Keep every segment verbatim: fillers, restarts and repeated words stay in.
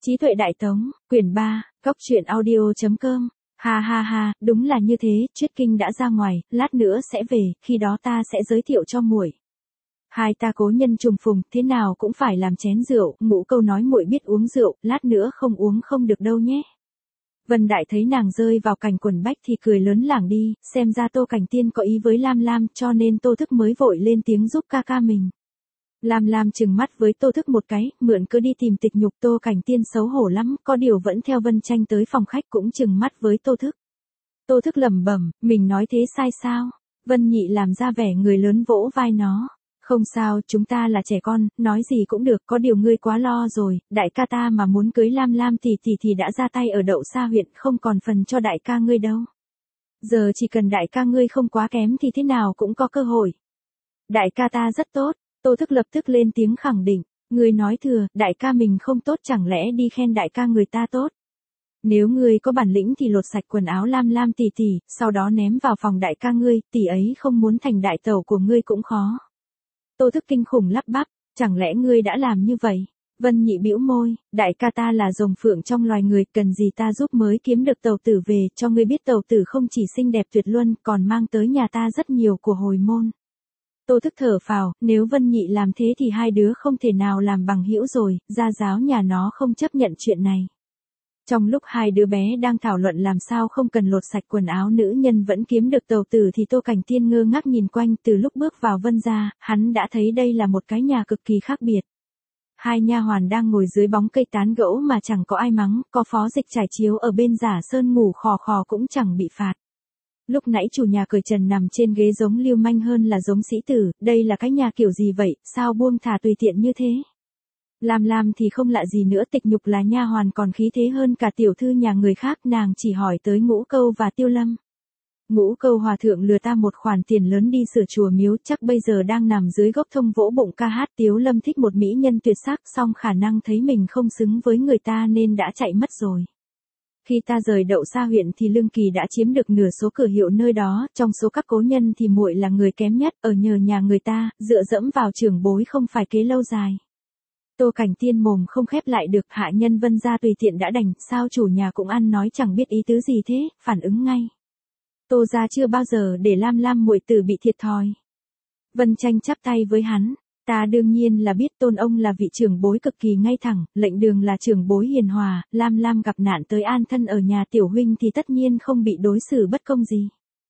Trí tuệ đại tống, quyển ba, góc truyện audio.com. Ha ha ha, đúng là như thế, Triết Kinh đã ra ngoài, lát nữa sẽ về, khi đó ta sẽ giới thiệu cho muội. Hai ta cố nhân trùng phùng, thế nào cũng phải làm chén rượu, Ngũ Câu nói muội biết uống rượu, lát nữa không uống không được đâu nhé. Vân Đại thấy nàng rơi vào cảnh quần bách thì cười lớn lảng đi, xem ra Tô Cảnh Tiên có ý với Lam Lam, cho nên Tô Thức mới vội lên tiếng giúp ca ca mình. Lam Lam trừng mắt với Tô Thức một cái, mượn cứ đi tìm Tịch Nhục. Tô Cảnh Tiên xấu hổ lắm, có điều vẫn theo Vân Tranh tới phòng khách cũng trừng mắt với Tô Thức. Tô Thức lẩm bẩm, mình nói thế sai sao? Vân Nhị làm ra vẻ người lớn vỗ vai nó. Không sao, chúng ta là trẻ con, nói gì cũng được, có điều ngươi quá lo rồi, đại ca ta mà muốn cưới Lam Lam thì thì thì đã ra tay ở Đậu Sa huyện, không còn phần cho đại ca ngươi đâu. Giờ chỉ cần đại ca ngươi không quá kém thì thế nào cũng có cơ hội. Đại ca ta rất tốt. Tô Thức lập tức lên tiếng khẳng định, ngươi nói thừa, đại ca mình không tốt chẳng lẽ đi khen đại ca người ta tốt. Nếu ngươi có bản lĩnh thì lột sạch quần áo Lam Lam tỷ tỷ, sau đó ném vào phòng đại ca ngươi, tỷ ấy không muốn thành đại tẩu của ngươi cũng khó. Tô Thức kinh khủng lắp bắp, chẳng lẽ ngươi đã làm như vậy? Vân Nhị bĩu môi, đại ca ta là rồng phượng trong loài người, cần gì ta giúp mới kiếm được tẩu tử về, cho ngươi biết tẩu tử không chỉ xinh đẹp tuyệt luân, còn mang tới nhà ta rất nhiều của hồi môn. Tô Thức thở phào, nếu Vân Nhị làm thế thì hai đứa không thể nào làm bằng hữu rồi, gia giáo nhà nó không chấp nhận chuyện này. Trong lúc hai đứa bé đang thảo luận làm sao không cần lột sạch quần áo nữ nhân vẫn kiếm được tẩu tử thì Tô Cảnh Tiên ngơ ngác nhìn quanh. Từ lúc bước vào Vân gia, hắn đã thấy đây là một cái nhà cực kỳ khác biệt. Hai nha hoàn đang ngồi dưới bóng cây tán gẫu mà chẳng có ai mắng, có phó dịch trải chiếu ở bên Giả Sơn ngủ khò khò cũng chẳng bị phạt. Lúc nãy chủ nhà cởi trần nằm trên ghế giống lưu manh hơn là giống sĩ tử, đây là cái nhà kiểu gì vậy, sao buông thả tùy tiện như thế? Lam Lam thì không lạ gì nữa, Tịch Nhục là nha hoàn còn khí thế hơn cả tiểu thư nhà người khác, nàng chỉ hỏi tới Ngũ Câu và Tiêu Lâm. Ngũ Câu hòa thượng lừa ta một khoản tiền lớn đi sửa chùa miếu, chắc bây giờ đang nằm dưới gốc thông vỗ bụng ca hát. Tiếu Lâm thích một mỹ nhân tuyệt sắc, song khả năng thấy mình không xứng với người ta nên đã chạy mất rồi. Khi ta rời Đậu Sa huyện thì Lương Kỳ đã chiếm được nửa số cửa hiệu nơi đó, trong số các cố nhân thì muội là người kém nhất, ở nhờ nhà người ta, dựa dẫm vào trưởng bối không phải kế lâu dài. Tô Cảnh Tiên mồm không khép lại được, hạ nhân Vân gia tùy tiện đã đành, sao chủ nhà cũng ăn nói chẳng biết ý tứ gì thế, phản ứng ngay. Tô gia chưa bao giờ để Lam Lam muội tử bị thiệt thòi. Vân Tranh chắp tay với hắn. Ta đương nhiên là biết Tôn ông là vị trưởng bối cực kỳ ngay thẳng, Lệnh Đường là trưởng bối hiền hòa, Lam Lam gặp nạn tới an thân ở nhà tiểu huynh thì tất nhiên không bị đối xử bất công gì.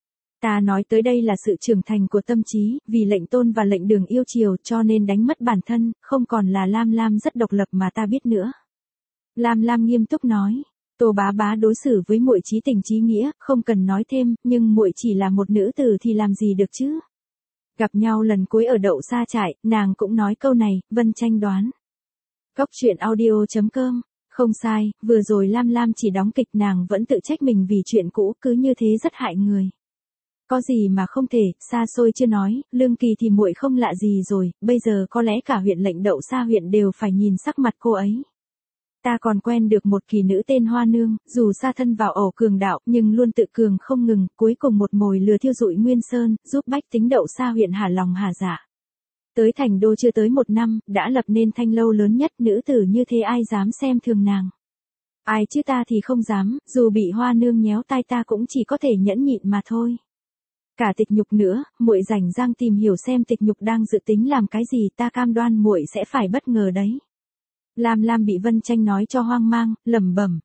Ta nói tới đây là sự trưởng thành của tâm trí, vì Lệnh Tôn và Lệnh Đường yêu chiều cho nên đánh mất bản thân, không còn là Lam Lam rất độc lập mà ta biết nữa. Lam Lam nghiêm túc nói, Tô bá bá đối xử với muội chí tình chí nghĩa, không cần nói thêm, nhưng muội chỉ là một nữ tử thì làm gì được chứ? Gặp nhau lần cuối ở Đậu Sa trại, nàng cũng nói câu này, Vân Tranh đoán. Góc truyện audio.com. Không sai, vừa rồi Lam Lam chỉ đóng kịch, nàng vẫn tự trách mình vì chuyện cũ, cứ như thế rất hại người. Có gì mà không thể, xa xôi chưa nói, Lương Kỳ thì muội không lạ gì rồi, bây giờ có lẽ cả huyện Lệnh Đậu Sa huyện đều phải nhìn sắc mặt cô ấy. Ta còn quen được một kỳ nữ tên Hoa Nương, dù sa thân vào ổ cường đạo, nhưng luôn tự cường không ngừng, cuối cùng một mồi lừa thiêu dụi Nguyên Sơn, giúp bách tính Đậu Sa huyện hả lòng hả dạ. Tới thành đô chưa tới một năm, đã lập nên thanh lâu lớn nhất, nữ tử như thế ai dám xem thường nàng. Ai chứ ta thì không dám, dù bị Hoa Nương nhéo tai ta cũng chỉ có thể nhẫn nhịn mà thôi. Cả Tịch Nhục nữa, muội rảnh rang tìm hiểu xem Tịch Nhục đang dự tính làm cái gì, ta cam đoan muội sẽ phải bất ngờ đấy. Lam Lam bị Vân Tranh nói cho hoang mang, lẩm bẩm.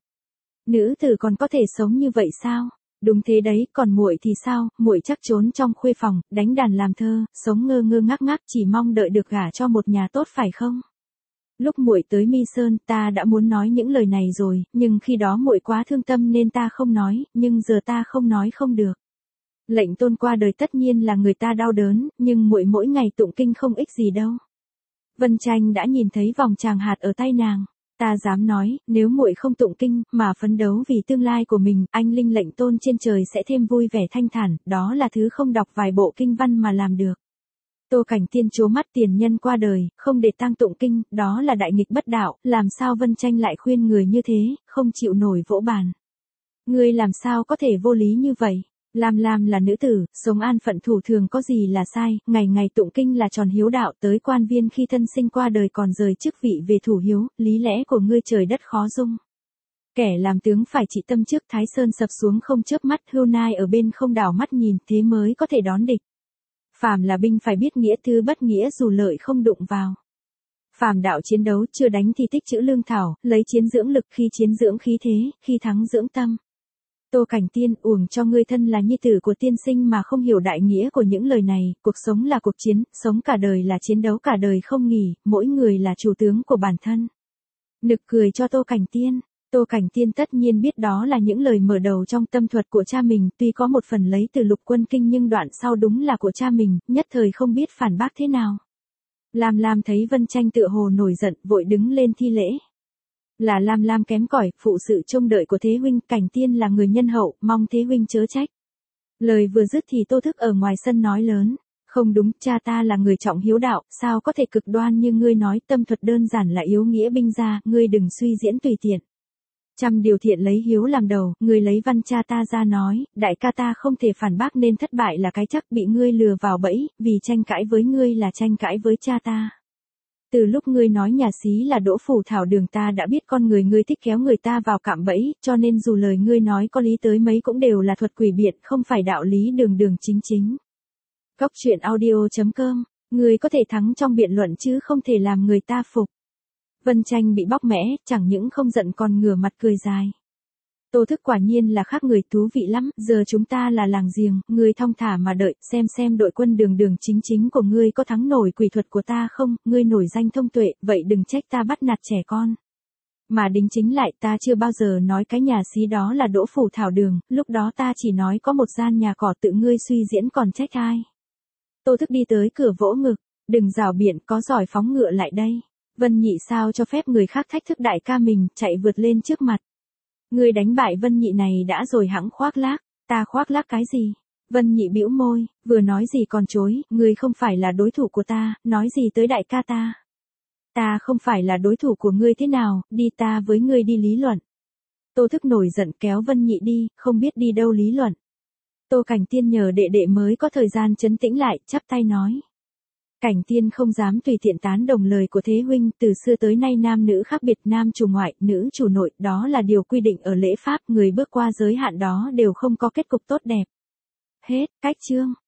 Nữ tử còn có thể sống như vậy sao? Đúng thế đấy, còn muội thì sao? Muội chắc trốn trong khuê phòng, đánh đàn làm thơ, sống ngơ ngơ ngác ngác, chỉ mong đợi được gả cho một nhà tốt phải không? Lúc muội tới Mi Sơn, ta đã muốn nói những lời này rồi, nhưng khi đó muội quá thương tâm nên ta không nói, nhưng giờ ta không nói không được. Lệnh Tôn qua đời tất nhiên là người ta đau đớn, nhưng muội mỗi ngày tụng kinh không ích gì đâu. Vân Tranh đã nhìn thấy vòng tràng hạt ở tay nàng, ta dám nói, nếu muội không tụng kinh mà phấn đấu vì tương lai của mình, anh linh Lệnh Tôn trên trời sẽ thêm vui vẻ thanh thản, đó là thứ không đọc vài bộ kinh văn mà làm được. Tô Cảnh Tiên trố mắt, tiền nhân qua đời, không để tang tụng kinh, đó là đại nghịch bất đạo, làm sao Vân Tranh lại khuyên người như thế, không chịu nổi vỗ bàn. Ngươi làm sao có thể vô lý như vậy? Lam Lam là nữ tử, sống an phận thủ thường có gì là sai, ngày ngày tụng kinh là tròn hiếu đạo, tới quan viên khi thân sinh qua đời còn rời chức vị về thủ hiếu, lý lẽ của ngươi trời đất khó dung. Kẻ làm tướng phải trị tâm trước, Thái Sơn sập xuống không chớp mắt, hươu nai ở bên không đảo mắt nhìn, thế mới có thể đón địch. Phàm là binh phải biết nghĩa thứ bất nghĩa dù lợi không đụng vào. Phàm đạo chiến đấu chưa đánh thì tích trữ lương thảo, lấy chiến dưỡng lực, khi chiến dưỡng khí thế, khi thắng dưỡng tâm. Tô Cảnh Tiên, uổng cho ngươi thân là nhi tử của tiên sinh mà không hiểu đại nghĩa của những lời này, cuộc sống là cuộc chiến, sống cả đời là chiến đấu cả đời không nghỉ, mỗi người là chủ tướng của bản thân. Nực cười cho Tô Cảnh Tiên. Tô Cảnh Tiên tất nhiên biết đó là những lời mở đầu trong tâm thuật của cha mình, tuy có một phần lấy từ Lục Quân Kinh nhưng đoạn sau đúng là của cha mình, nhất thời không biết phản bác thế nào. Lam Lam thấy Vân Tranh tựa hồ nổi giận, vội đứng lên thi lễ. Là Lam Lam kém cỏi, phụ sự trông đợi của Thế huynh, Cảnh Tiên là người nhân hậu, mong Thế huynh chớ trách. Lời vừa dứt thì Tô Thức ở ngoài sân nói lớn, không đúng, cha ta là người trọng hiếu đạo, sao có thể cực đoan như ngươi nói, tâm thuật đơn giản là yếu nghĩa binh ra, ngươi đừng suy diễn tùy tiện. Trăm điều thiện lấy hiếu làm đầu, ngươi lấy văn cha ta ra nói, đại ca ta không thể phản bác nên thất bại là cái chắc, bị ngươi lừa vào bẫy, vì tranh cãi với ngươi là tranh cãi với cha ta. Từ lúc ngươi nói nhà xí là Đỗ Phủ Thảo Đường ta đã biết con người ngươi thích kéo người ta vào cạm bẫy, cho nên dù lời ngươi nói có lý tới mấy cũng đều là thuật quỷ biện, không phải đạo lý đường đường chính chính. Góc truyện audio chấm com, ngươi có thể thắng trong biện luận chứ không thể làm người ta phục. Vân Tranh bị bóc mẽ, chẳng những không giận còn ngửa mặt cười dài. Tô Thức quả nhiên là khác người, thú vị lắm, giờ chúng ta là làng giềng, ngươi thong thả mà đợi, xem xem đội quân đường đường chính chính của ngươi có thắng nổi quỷ thuật của ta không, ngươi nổi danh thông tuệ, vậy đừng trách ta bắt nạt trẻ con. Mà đính chính lại, ta chưa bao giờ nói cái nhà xí đó là Đỗ Phủ Thảo Đường, lúc đó ta chỉ nói có một gian nhà cỏ, tự ngươi suy diễn còn trách ai. Tô Thức đi tới cửa vỗ ngực, đừng rảo biện, có giỏi phóng ngựa lại đây. Vân Nhị sao cho phép người khác thách thức đại ca mình, chạy vượt lên trước mặt. Ngươi đánh bại Vân Nhị này đã rồi hẵng khoác lác, ta khoác lác cái gì? Vân Nhị bĩu môi, vừa nói gì còn chối, ngươi không phải là đối thủ của ta, nói gì tới đại ca ta. Ta không phải là đối thủ của ngươi thế nào, đi ta với ngươi đi lý luận. Tô Thức nổi giận kéo Vân Nhị đi, không biết đi đâu lý luận. Tô Cảnh Tiên nhờ đệ đệ mới có thời gian trấn tĩnh lại, chắp tay nói. Cảnh Tiên không dám tùy tiện tán đồng lời của Thế huynh, từ xưa tới nay nam nữ khác biệt, nam chủ ngoại, nữ chủ nội, đó là điều quy định ở lễ pháp, người bước qua giới hạn đó đều không có kết cục tốt đẹp. Hết, cách chương.